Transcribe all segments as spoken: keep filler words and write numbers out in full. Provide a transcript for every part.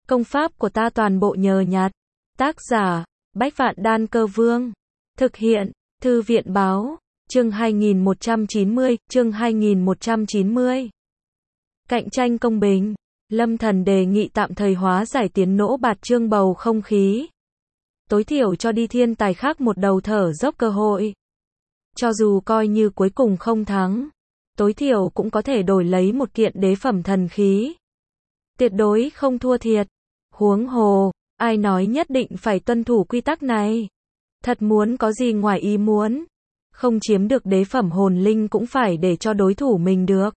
Công pháp của ta toàn bộ nhờ nhặt. Tác giả, Bách Vạn Đan Cơ Vương. Thực hiện, Thư viện Báo. Chương hai nghìn một trăm chín mươi, chương hai nghìn một trăm chín mươi. Cạnh tranh công bình. Lâm Thần đề nghị tạm thời hóa giải tiến nỗ bạt trương bầu không khí. Tối thiểu cho đi thiên tài khác một đầu thở dốc cơ hội. Cho dù coi như cuối cùng không thắng, tối thiểu cũng có thể đổi lấy một kiện đế phẩm thần khí. Tuyệt đối không thua thiệt. Huống hồ, ai nói nhất định phải tuân thủ quy tắc này. Thật muốn có gì ngoài ý muốn, không chiếm được đế phẩm hồn linh cũng phải để cho đối thủ mình được.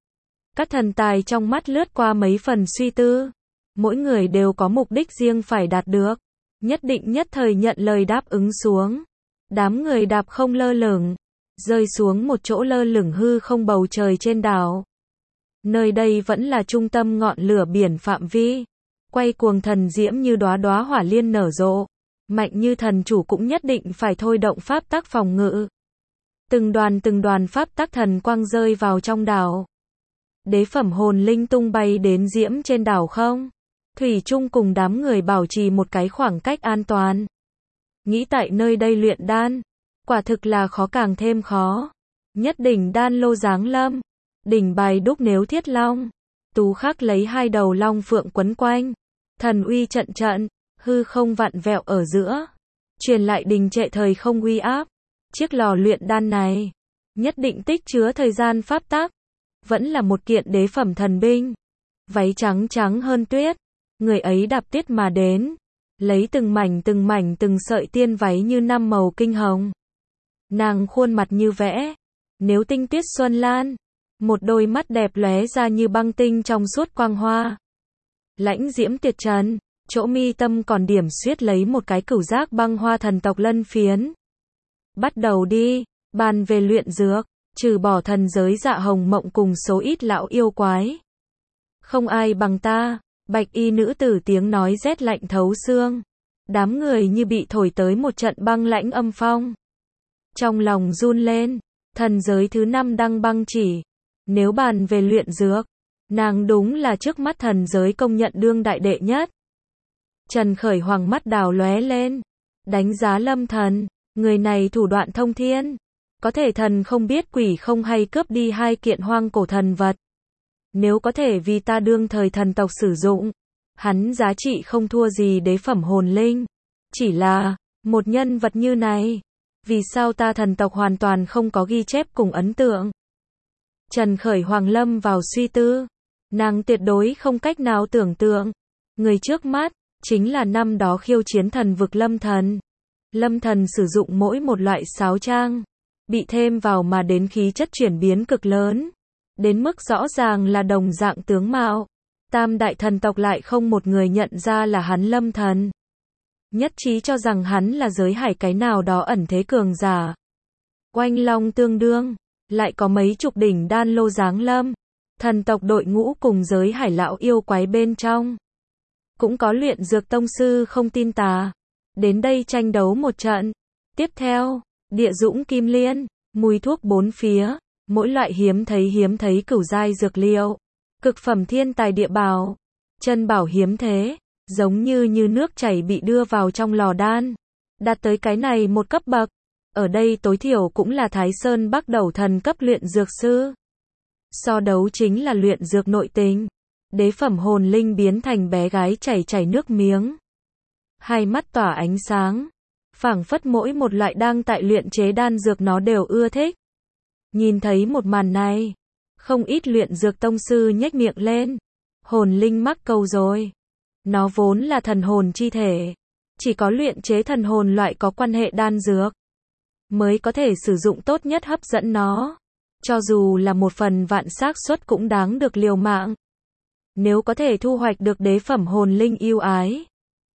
Các thần tài trong mắt lướt qua mấy phần suy tư. Mỗi người đều có mục đích riêng phải đạt được. Nhất định nhất thời nhận lời đáp ứng xuống. Đám người đạp không lơ lửng, rơi xuống một chỗ lơ lửng hư không bầu trời trên đảo. Nơi đây vẫn là trung tâm ngọn lửa biển phạm vi. Quay cuồng thần diễm như đóa đóa hỏa liên nở rộ. Mạnh như thần chủ cũng nhất định phải thôi động pháp tắc phòng ngự. Từng đoàn từng đoàn pháp tắc thần quang rơi vào trong đảo. Đế phẩm hồn linh tung bay đến diễm trên đảo không. Thủy chung cùng đám người bảo trì một cái khoảng cách an toàn. Nghĩ tại nơi đây luyện đan, quả thực là khó càng thêm khó. Nhất đỉnh đan lô giáng lâm, đỉnh bài đúc nếu thiết long, tú khắc lấy hai đầu long phượng quấn quanh, thần uy trận trận, hư không vặn vẹo ở giữa, truyền lại đình trệ thời không uy áp. Chiếc lò luyện đan này, nhất định tích chứa thời gian pháp tắc, vẫn là một kiện đế phẩm thần binh. Váy trắng trắng hơn tuyết, người ấy đạp tiết mà đến, lấy từng mảnh từng mảnh từng sợi tiên váy như năm màu kinh hồng. Nàng khuôn mặt như vẽ, nếu tinh tuyết xuân lan, một đôi mắt đẹp lóe ra như băng tinh trong suốt quang hoa. Lãnh diễm tuyệt trần, chỗ mi tâm còn điểm xuyết lấy một cái cửu giác băng hoa thần tộc lân phiến. Bắt đầu đi, bàn về luyện dược, trừ bỏ thần giới Dạ Hồng Mộng cùng số ít lão yêu quái. Không ai bằng ta. Bạch y nữ tử tiếng nói rét lạnh thấu xương. Đám người như bị thổi tới một trận băng lãnh âm phong. Trong lòng run lên, thần giới thứ năm đăng băng chỉ. Nếu bàn về luyện dược, nàng đúng là trước mắt thần giới công nhận đương đại đệ nhất. Trần Khởi Hoàng mắt đào lóe lên, đánh giá Lâm Thần, người này thủ đoạn thông thiên. Có thể thần không biết quỷ không hay cướp đi hai kiện hoang cổ thần vật. Nếu có thể vì ta đương thời thần tộc sử dụng, hắn giá trị không thua gì đế phẩm hồn linh. Chỉ là, một nhân vật như này, vì sao ta thần tộc hoàn toàn không có ghi chép cùng ấn tượng? Trần Khởi Hoàng lâm vào suy tư, nàng tuyệt đối không cách nào tưởng tượng. Người trước mắt, chính là năm đó khiêu chiến thần vực Lâm Thần. Lâm Thần sử dụng mỗi một loại sáo trang, bị thêm vào mà đến khí chất chuyển biến cực lớn. Đến mức rõ ràng là đồng dạng tướng mạo. Tam đại thần tộc lại không một người nhận ra là hắn Lâm Thần. Nhất trí cho rằng hắn là giới hải cái nào đó ẩn thế cường giả. Oanh long tương đương, lại có mấy chục đỉnh đan lô giáng lâm. Thần tộc đội ngũ cùng giới hải lão yêu quái bên trong. Cũng có luyện dược tông sư không tin tà. Đến đây tranh đấu một trận. Tiếp theo, địa dũng kim liên, mùi thuốc bốn phía. Mỗi loại hiếm thấy hiếm thấy cửu giai dược liệu, cực phẩm thiên tài địa bảo, chân bảo hiếm thế, giống như như nước chảy bị đưa vào trong lò đan, đạt tới cái này một cấp bậc. Ở đây tối thiểu cũng là Thái Sơn Bắc Đầu thần cấp luyện dược sư. So đấu chính là luyện dược nội tình, đế phẩm hồn linh biến thành bé gái chảy chảy nước miếng, hai mắt tỏa ánh sáng, phảng phất mỗi một loại đang tại luyện chế đan dược nó đều ưa thích. Nhìn thấy một màn này, không ít luyện dược tông sư nhếch miệng lên. Hồn linh mắc câu rồi. Nó vốn là thần hồn chi thể. Chỉ có luyện chế thần hồn loại có quan hệ đan dược, mới có thể sử dụng tốt nhất hấp dẫn nó. Cho dù là một phần vạn xác suất cũng đáng được liều mạng. Nếu có thể thu hoạch được đế phẩm hồn linh yêu ái,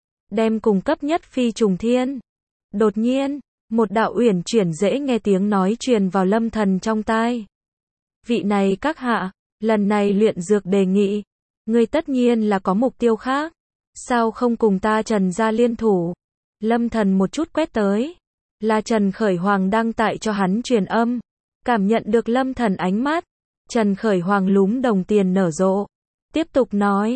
đem cùng cấp nhất phi trùng thiên. Đột nhiên, một đạo uyển chuyển dễ nghe tiếng nói truyền vào Lâm Thần trong tai. Vị này các hạ, lần này luyện dược đề nghị, ngươi tất nhiên là có mục tiêu khác. Sao không cùng ta Trần gia liên thủ? Lâm Thần một chút quét tới. Là Trần Khởi Hoàng đang tại cho hắn truyền âm. Cảm nhận được Lâm Thần ánh mắt, Trần Khởi Hoàng lúm đồng tiền nở rộ. Tiếp tục nói,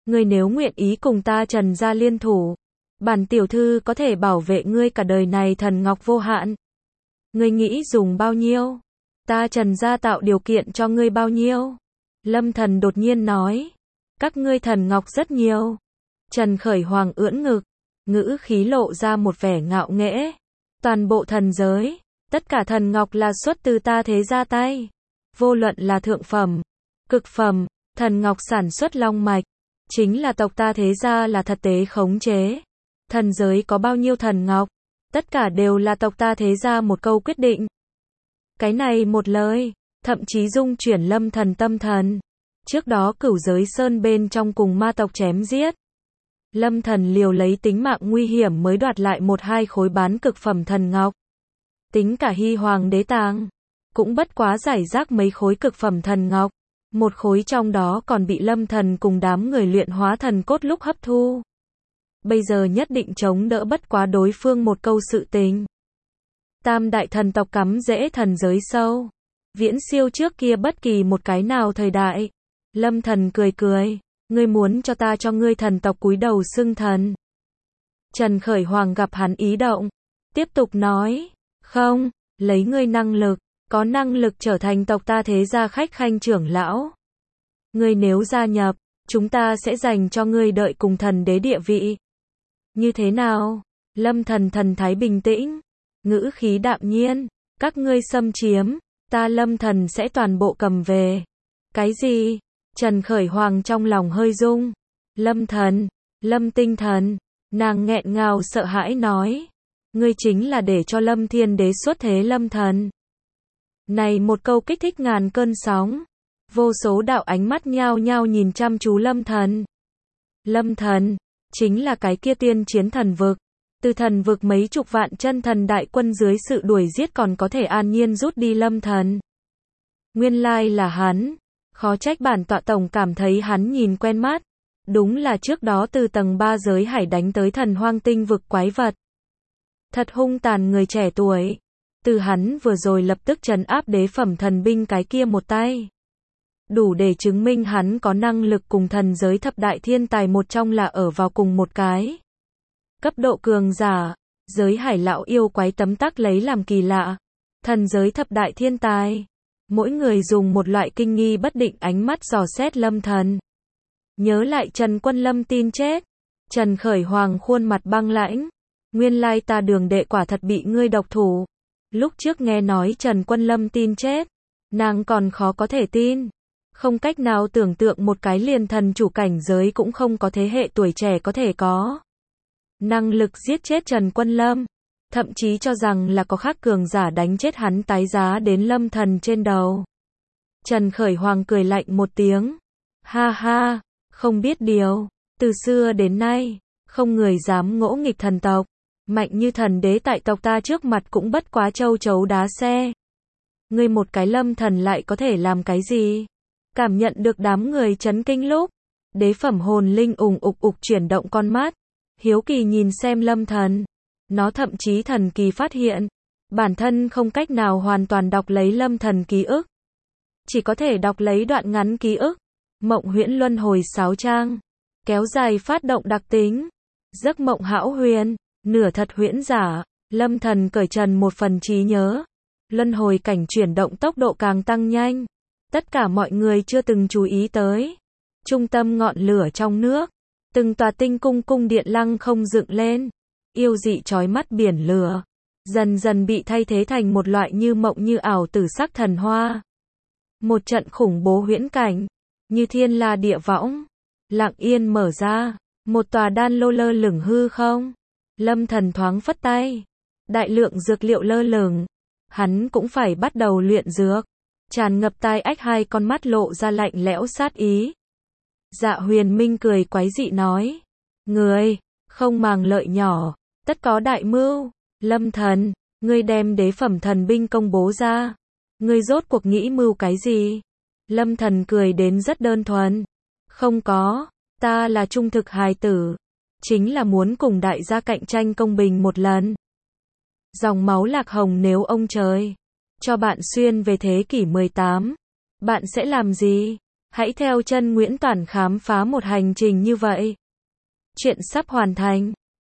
Ngươi nếu nguyện ý cùng ta Trần gia liên thủ, bản tiểu thư có thể bảo vệ ngươi cả đời này thần ngọc vô hạn. Ngươi nghĩ dùng bao nhiêu? Ta Trần gia tạo điều kiện cho ngươi bao nhiêu? Lâm Thần đột nhiên nói. Các ngươi thần ngọc rất nhiều. Trần Khởi Hoàng ưỡn ngực, ngữ khí lộ ra một vẻ ngạo nghễ. Toàn bộ thần giới, tất cả thần ngọc là xuất từ ta thế gia tay. Vô luận là thượng phẩm, cực phẩm, thần ngọc sản xuất long mạch, chính là tộc ta thế gia là thật tế khống chế. Thần giới có bao nhiêu thần ngọc, tất cả đều là tộc ta thế gia một câu quyết định. Cái này một lời, thậm chí dung chuyển Lâm Thần tâm thần. Trước đó Cửu Giới Sơn bên trong cùng ma tộc chém giết, Lâm Thần liều lấy tính mạng nguy hiểm mới đoạt lại một hai khối bán cực phẩm thần ngọc. Tính cả Hy Hoàng đế tàng, cũng bất quá giải rác mấy khối cực phẩm thần ngọc. Một khối trong đó còn bị Lâm Thần cùng đám người luyện hóa thần cốt lúc hấp thu. Bây giờ nhất định chống đỡ bất quá đối phương một câu sự tình. Tam đại thần tộc cắm rễ thần giới sâu, viễn siêu trước kia bất kỳ một cái nào thời đại. Lâm Thần cười cười, ngươi muốn cho ta cho ngươi thần tộc cúi đầu xưng thần. Trần Khởi Hoàng gặp hắn ý động, tiếp tục nói, không, lấy ngươi năng lực, có năng lực trở thành tộc ta thế gia khách khanh trưởng lão. Ngươi nếu gia nhập, chúng ta sẽ dành cho ngươi đợi cùng thần đế địa vị. Như thế nào? Lâm Thần thần thái bình tĩnh, ngữ khí đạm nhiên, các ngươi xâm chiếm, ta Lâm Thần sẽ toàn bộ cầm về. Cái gì? Trần Khởi Hoàng trong lòng hơi rung. Lâm Thần, Lâm Tinh Thần, nàng nghẹn ngào sợ hãi nói. Ngươi chính là để cho Lâm Thiên Đế xuất thế Lâm Thần. Này một câu kích thích ngàn cơn sóng. Vô số đạo ánh mắt nhao nhao nhìn chăm chú Lâm Thần. Lâm Thần, chính là cái kia tiên chiến thần vực. Từ thần vực mấy chục vạn chân thần đại quân dưới sự đuổi giết còn có thể an nhiên rút đi Lâm Thần. Nguyên lai là hắn. Khó trách bản tọa tổng cảm thấy hắn nhìn quen mắt. Đúng là trước đó từ tầng ba giới hải đánh tới thần hoang tinh vực quái vật. Thật hung tàn người trẻ tuổi. Từ hắn vừa rồi lập tức trấn áp đế phẩm thần binh cái kia một tay. Đủ để chứng minh hắn có năng lực cùng thần giới thập đại thiên tài một trong là ở vào cùng một cái. Cấp độ cường giả, giới hải lão yêu quái tấm tắc lấy làm kỳ lạ. Thần giới thập đại thiên tài. Mỗi người dùng một loại kinh nghi bất định ánh mắt dò xét Lâm Thần. Nhớ lại Trần Quân Lâm tin chết. Trần Khởi Hoàng khuôn mặt băng lãnh. Nguyên lai ta Đường đệ quả thật bị ngươi độc thủ. Lúc trước nghe nói Trần Quân Lâm tin chết, nàng còn khó có thể tin. Không cách nào tưởng tượng một cái liền thần chủ cảnh giới cũng không có thế hệ tuổi trẻ có thể có năng lực giết chết Trần Quân Lâm. Thậm chí cho rằng là có khác cường giả đánh chết hắn tái giá đến Lâm Thần trên đầu. Trần Khởi Hoàng cười lạnh một tiếng. Ha ha, không biết điều. Từ xưa đến nay, không người dám ngỗ nghịch thần tộc. Mạnh như thần đế tại tộc ta trước mặt cũng bất quá châu chấu đá xe. Ngươi một cái Lâm Thần lại có thể làm cái gì? Cảm nhận được đám người chấn kinh lúc. Đế phẩm hồn linh ùng ục ục chuyển động con mắt. Hiếu kỳ nhìn xem Lâm Thần. Nó thậm chí thần kỳ phát hiện, bản thân không cách nào hoàn toàn đọc lấy Lâm Thần ký ức. Chỉ có thể đọc lấy đoạn ngắn ký ức. Mộng huyễn luân hồi sáu trang. Kéo dài phát động đặc tính. Giấc mộng hão huyền. Nửa thật huyễn giả. Lâm Thần cởi trần một phần trí nhớ. Luân hồi cảnh chuyển động tốc độ càng tăng nhanh. Tất cả mọi người chưa từng chú ý tới. Trung tâm ngọn lửa trong nước. Từng tòa tinh cung cung điện lăng không dựng lên. Yêu dị chói mắt biển lửa. Dần dần bị thay thế thành một loại như mộng như ảo tử sắc thần hoa. Một trận khủng bố huyễn cảnh. Như thiên la địa võng. Lặng yên mở ra. Một tòa đan lô lơ lửng hư không. Lâm Thần thoáng phất tay. Đại lượng dược liệu lơ lửng. Hắn cũng phải bắt đầu luyện dược. Tràn ngập tai ách hai con mắt lộ ra lạnh lẽo sát ý. Dạ Huyền Minh cười quái dị nói. Người, không màng lợi nhỏ, tất có đại mưu. Lâm Thần, ngươi đem đế phẩm thần binh công bố ra. Ngươi rốt cuộc nghĩ mưu cái gì? Lâm Thần cười đến rất đơn thuần. Không có, ta là trung thực hài tử. Chính là muốn cùng đại gia cạnh tranh công bình một lần. Dòng máu lạc hồng nếu ông trời cho bạn xuyên về thế kỷ mười tám, bạn sẽ làm gì? Hãy theo chân Nguyễn Toản khám phá một hành trình như vậy. Chuyện sắp hoàn thành.